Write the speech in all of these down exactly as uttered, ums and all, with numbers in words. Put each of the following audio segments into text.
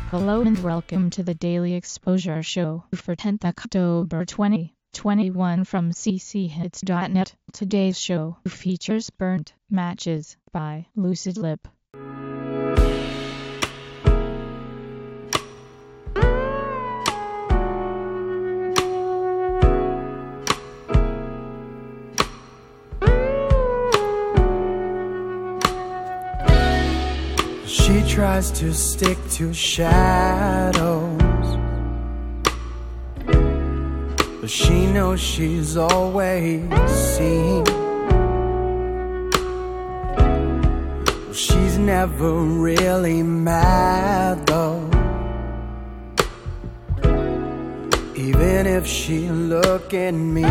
Hello and welcome to the Daily Exposure Show for tenth October twenty twenty-one from c c hits dot net. Today's show features Burnt Matches by Lucid Lip. She tries to stick to shadows, but she knows she's always seen. Well, she's never really mad though, even if she look at me.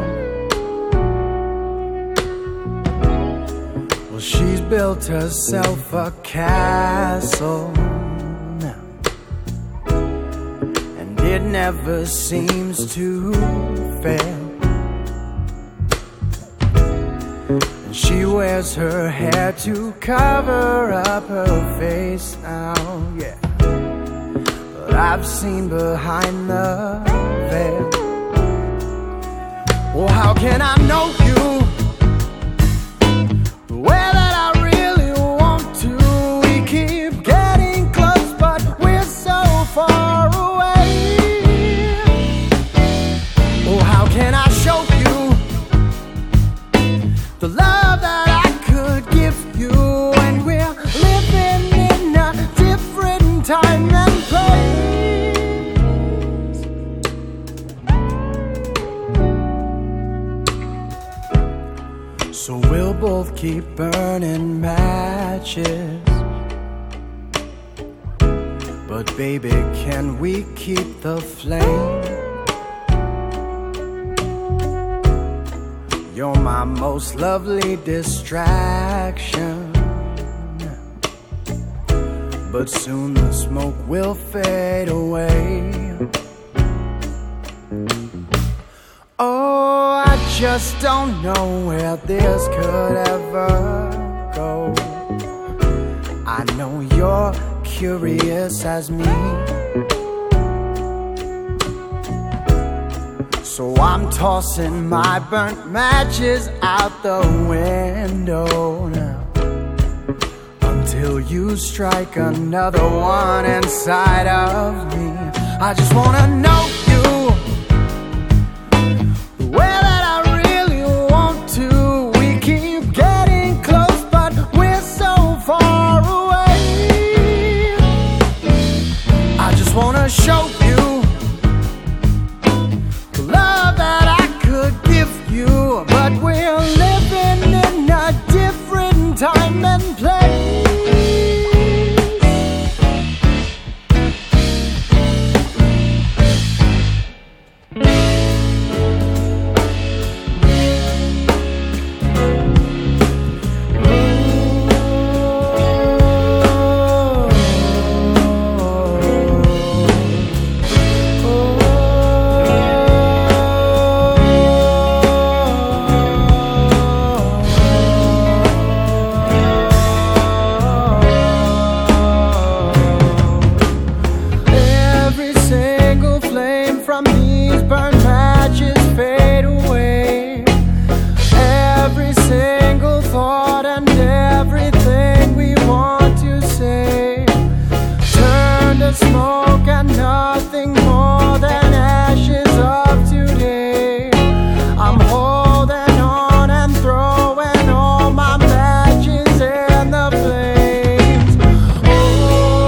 Well, she's built herself a castle now, and it never seems to fail. And she wears her hair to cover up her face now, yeah. But I've seen behind the veil. Well, how can I know you? The love that I could give you, and we're living in a different time and place. So we'll both keep burning matches, but baby, can we keep the flame? You're my most lovely distraction, but soon the smoke will fade away. Oh, I just don't know where this could ever go. I know you're curious as me, so I'm tossing my burnt matches out the window now, until you strike another one inside of me. I just wanna know you, the way that I really want to. We keep getting close, but we're so far away. I just wanna show you but we're living in a different time and place. From these burnt matches fade away. Every single thought and everything we want to say turn to smoke and nothing more than ashes of today. I'm holding on and throwing all my matches in the flames. Oh,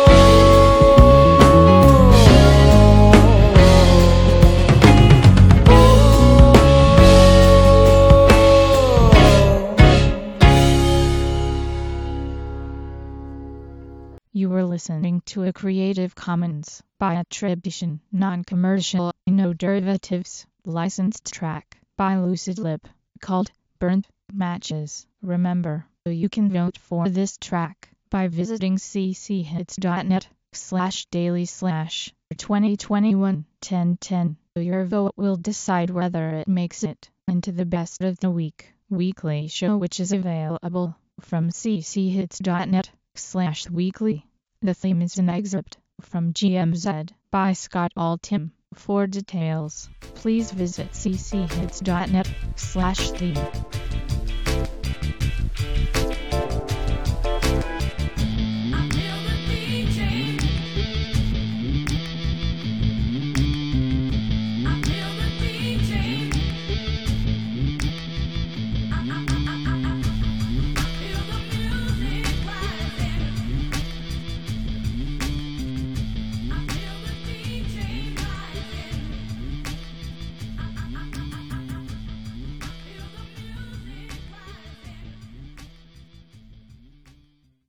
You were listening to a Creative Commons by attribution, non-commercial, no derivatives, licensed track by Lucid Lip, called Burnt Matches. Remember, you can vote for this track by visiting c c hits dot net slash daily slash twenty twenty-one ten ten. Your vote will decide whether it makes it into the best of the week weekly show, which is available from c c hits dot net slash weekly. The theme is an excerpt from G M Z by Scott Altham. For details, please visit cchits dot net slash theme.